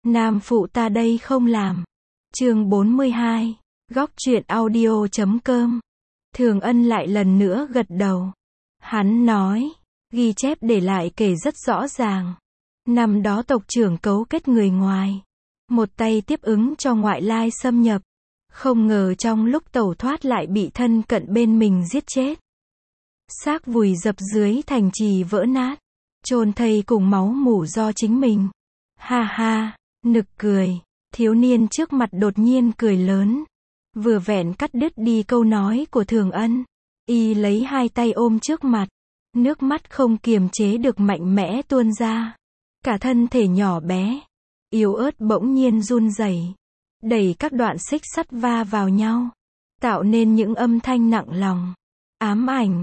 Nam phụ ta đây không làm. Chương 42. Góc truyện audio.com. Thường Ân lại lần nữa gật đầu. Hắn nói, ghi chép để lại kể rất rõ ràng. Năm đó tộc trưởng cấu kết người ngoài, một tay tiếp ứng cho ngoại lai xâm nhập. Không ngờ trong lúc tẩu thoát lại bị thân cận bên mình giết chết. Xác vùi dập dưới thành trì vỡ nát, chôn thây cùng máu mủ do chính mình. Ha ha, nực cười. Thiếu niên trước mặt đột nhiên cười lớn, vừa vẹn cắt đứt đi câu nói của Thường Ân. Y lấy hai tay ôm trước mặt, nước mắt không kiềm chế được mạnh mẽ tuôn ra. Cả thân thể nhỏ bé, yếu ớt bỗng nhiên run rẩy, đẩy các đoạn xích sắt va vào nhau, tạo nên những âm thanh nặng lòng, ám ảnh.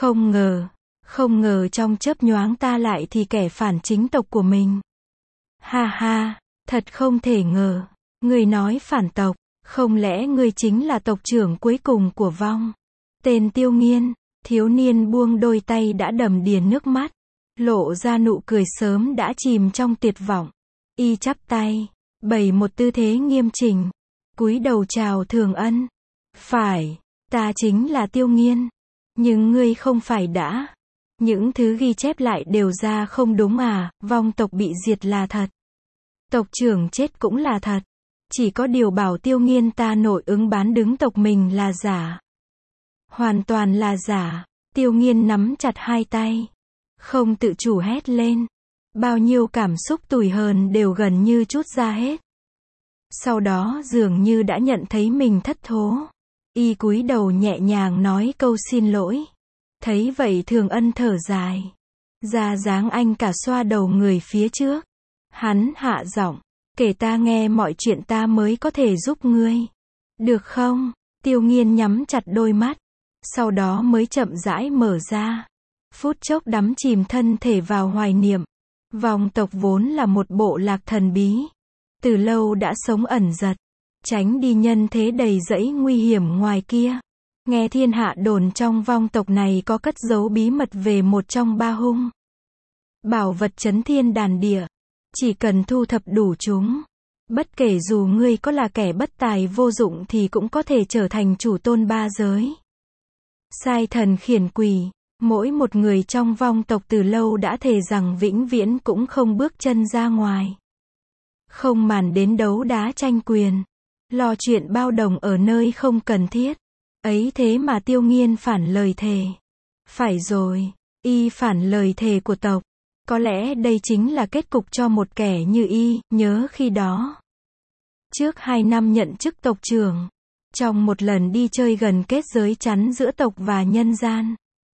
Không ngờ trong chớp nhoáng ta lại thì kẻ phản chính tộc của mình. Ha ha, thật không thể ngờ. Ngươi nói phản tộc, không lẽ ngươi chính là tộc trưởng cuối cùng của Vong? Tên Tiêu Nghiên. Thiếu niên buông đôi tay đã đầm đìa nước mắt, lộ ra nụ cười sớm đã chìm trong tuyệt vọng. Y chắp tay, bày một tư thế nghiêm chỉnh, cúi đầu chào Thường Ân. Phải, ta chính là Tiêu Nghiên. Nhưng ngươi không phải đã. Những thứ ghi chép lại đều ra không đúng à? Vong tộc bị diệt là thật, tộc trưởng chết cũng là thật. Chỉ có điều bảo Tiêu Nghiên ta nội ứng bán đứng tộc mình là giả. Hoàn toàn là giả. Tiêu Nghiên nắm chặt hai tay, không tự chủ hét lên. Bao nhiêu cảm xúc tủi hờn đều gần như trút ra hết. Sau đó dường như đã nhận thấy mình thất thố, y cúi đầu nhẹ nhàng nói câu xin lỗi. Thấy vậy Thường Ân thở dài, ra dáng anh cả xoa đầu người phía trước. Hắn hạ giọng, kể ta nghe mọi chuyện ta mới có thể giúp ngươi. Được không? Tiêu Nghiên nhắm chặt đôi mắt, sau đó mới chậm rãi mở ra. Phút chốc đắm chìm thân thể vào hoài niệm. Vong tộc vốn là một bộ lạc thần bí, từ lâu đã sống ẩn giật, tránh đi nhân thế đầy rẫy nguy hiểm ngoài kia. Nghe thiên hạ đồn trong vong tộc này có cất giấu bí mật về một trong ba hung bảo vật chấn thiên đàn địa. Chỉ cần thu thập đủ chúng, bất kể dù ngươi có là kẻ bất tài vô dụng thì cũng có thể trở thành chủ tôn ba giới. Sai thần khiển quỷ, mỗi một người trong vong tộc từ lâu đã thề rằng vĩnh viễn cũng không bước chân ra ngoài. Không màn đến đấu đá tranh quyền, lo chuyện bao đồng ở nơi không cần thiết. Ấy thế mà Tiêu Nghiên phản lời thề. Phải rồi, y phản lời thề của tộc. Có lẽ đây chính là kết cục cho một kẻ như y. Nhớ khi đó, trước 2 năm nhận chức tộc trưởng, trong một lần đi chơi gần kết giới chắn giữa tộc và nhân gian,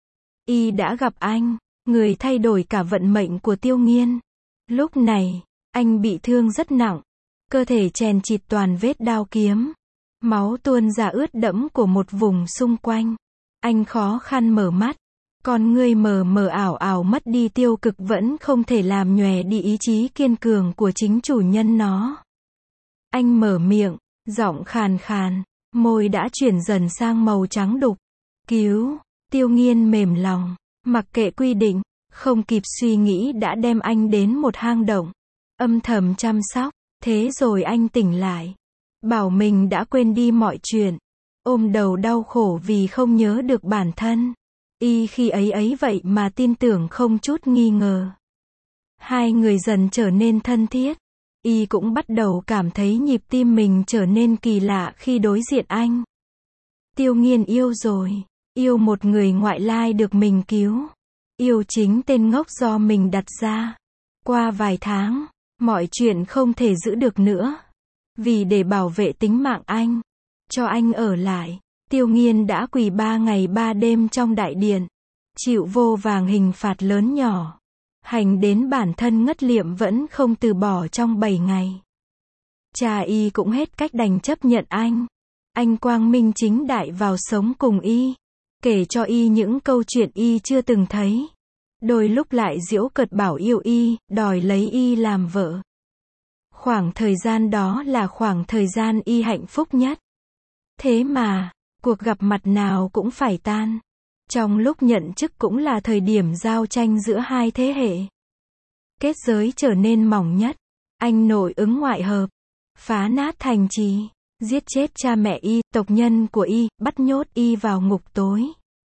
y đã gặp anh, người thay đổi cả vận mệnh của Tiêu Nghiên. Lúc này, anh bị thương rất nặng, cơ thể chèn chịt toàn vết đao kiếm, máu tuôn ra ướt đẫm của một vùng xung quanh. Anh khó khăn mở mắt, con ngươi mờ mờ ảo ảo mất đi tiêu cực vẫn không thể làm nhòe đi ý chí kiên cường của chính chủ nhân nó. Anh mở miệng, giọng khàn khàn, môi đã chuyển dần sang màu trắng đục. Cứu. Tiêu Nghiên mềm lòng, mặc kệ quy định, không kịp suy nghĩ đã đem anh đến một hang động, âm thầm chăm sóc. Thế rồi anh tỉnh lại, bảo mình đã quên đi mọi chuyện, ôm đầu đau khổ vì không nhớ được bản thân. Y khi ấy vậy mà tin tưởng không chút nghi ngờ. Hai người dần trở nên thân thiết. Y cũng bắt đầu cảm thấy nhịp tim mình trở nên kỳ lạ khi đối diện anh. Tiêu Nghiên yêu rồi. Yêu một người ngoại lai được mình cứu. Yêu chính tên ngốc do mình đặt ra. Qua vài tháng, mọi chuyện không thể giữ được nữa. Vì để bảo vệ tính mạng anh, cho anh ở lại, Tiêu Nghiên đã quỳ 3 ngày 3 đêm trong đại điện, chịu vô vàng hình phạt lớn nhỏ. Hành đến bản thân ngất liệm vẫn không từ bỏ trong 7 ngày. Cha y cũng hết cách đành chấp nhận anh. Anh quang minh chính đại vào sống cùng y, kể cho y những câu chuyện y chưa từng thấy. Đôi lúc lại giễu cợt bảo yêu y, đòi lấy y làm vợ. Khoảng thời gian đó là khoảng thời gian y hạnh phúc nhất. Thế mà, cuộc gặp mặt nào cũng phải tan. Trong lúc nhận chức cũng là thời điểm giao tranh giữa hai thế hệ. Kết giới trở nên mỏng nhất. Anh nội ứng ngoại hợp, phá nát thành trì, giết chết cha mẹ y, tộc nhân của y, bắt nhốt y vào ngục tối.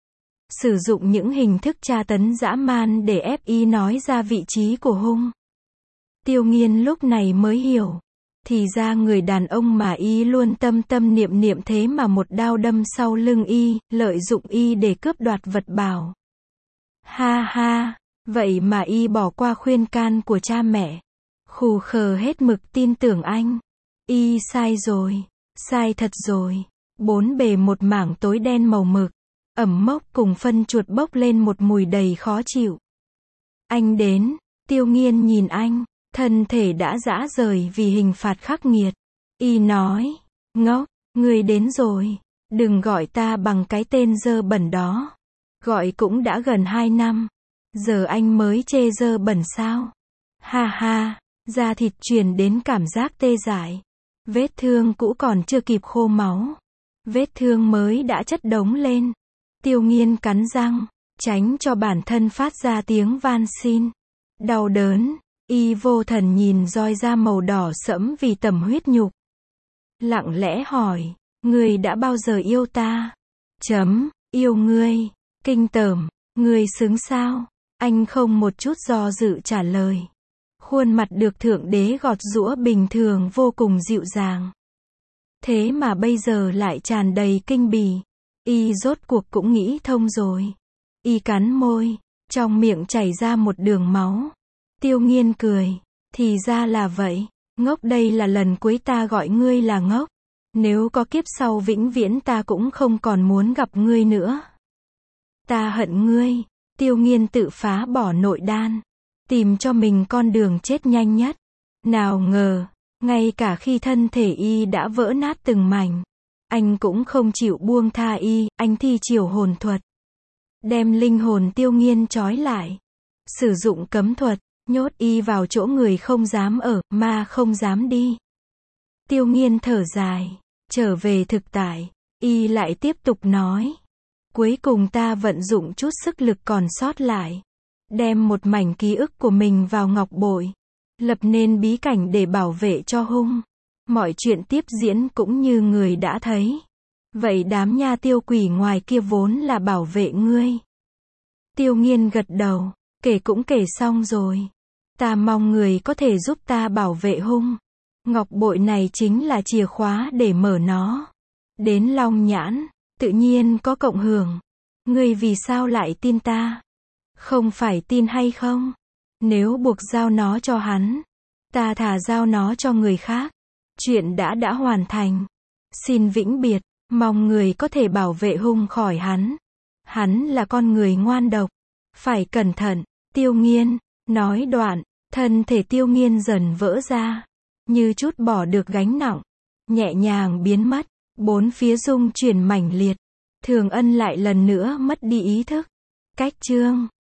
Sử dụng những hình thức tra tấn dã man để ép y nói ra vị trí của hung. Tiêu Nghiên lúc này mới hiểu. Thì ra người đàn ông mà y luôn tâm tâm niệm niệm thế mà một đao đâm sau lưng y, lợi dụng y để cướp đoạt vật bảo. Ha ha, vậy mà y bỏ qua khuyên can của cha mẹ. Khù khờ hết mực tin tưởng anh. Y sai rồi, sai thật rồi. Bốn bề một mảng tối đen màu mực, ẩm mốc cùng phân chuột bốc lên một mùi đầy khó chịu. Anh đến, Tiêu Nghiên nhìn anh, thân thể đã rã rời vì hình phạt khắc nghiệt. Y nói, ngốc, ngươi đến rồi, đừng gọi ta bằng cái tên dơ bẩn đó. Gọi cũng đã gần 2 năm, giờ anh mới chê dơ bẩn sao? Ha ha, da thịt truyền đến cảm giác tê dại. Vết thương cũ còn chưa kịp khô máu. Vết thương mới đã chất đống lên. Tiêu Nghiên cắn răng, tránh cho bản thân phát ra tiếng van xin. Đau đớn, y vô thần nhìn roi da màu đỏ sẫm vì tẩm huyết nhục. Lặng lẽ hỏi, ngươi đã bao giờ yêu ta? Yêu ngươi, kinh tởm, ngươi xứng sao? Anh không một chút do dự trả lời. Khuôn mặt được thượng đế gọt giũa bình thường vô cùng dịu dàng. Thế mà bây giờ lại tràn đầy kinh bỉ. Y rốt cuộc cũng nghĩ thông rồi. Y cắn môi, trong miệng chảy ra một đường máu. Tiêu Nghiên cười, thì ra là vậy. Ngốc, đây là lần cuối ta gọi ngươi là ngốc. Nếu có kiếp sau vĩnh viễn ta cũng không còn muốn gặp ngươi nữa. Ta hận ngươi. Tiêu Nghiên tự phá bỏ nội đan, tìm cho mình con đường chết nhanh nhất. Nào ngờ, ngay cả khi thân thể y đã vỡ nát từng mảnh, anh cũng không chịu buông tha y. Anh thi triều hồn thuật, đem linh hồn Tiêu Nghiên trói lại, sử dụng cấm thuật, nhốt y vào chỗ người không dám ở, ma không dám đi. Tiêu Nghiên thở dài, trở về thực tại, y lại tiếp tục nói. Cuối cùng ta vận dụng chút sức lực còn sót lại, đem một mảnh ký ức của mình vào ngọc bội, lập nên bí cảnh để bảo vệ cho hung. Mọi chuyện tiếp diễn cũng như người đã thấy. Vậy đám nha tiêu quỷ ngoài kia vốn là bảo vệ ngươi. Tiêu Nghiên gật đầu, kể cũng kể xong rồi. Ta mong người có thể giúp ta bảo vệ hung. Ngọc bội này chính là chìa khóa để mở nó. Đến Long Nhãn, tự nhiên có cộng hưởng. Ngươi vì sao lại tin ta? Không phải tin hay không? Nếu buộc giao nó cho hắn, ta thà giao nó cho người khác. Chuyện đã hoàn thành. Xin vĩnh biệt, mong người có thể bảo vệ hung khỏi hắn. Hắn là con người ngoan độc, phải cẩn thận. Tiêu Nghiên nói đoạn, thân thể Tiêu Nghiên dần vỡ ra, như chút bỏ được gánh nặng, nhẹ nhàng biến mất. Bốn phía rung chuyển mãnh liệt. Thường Ân lại lần nữa mất đi ý thức. Cách chương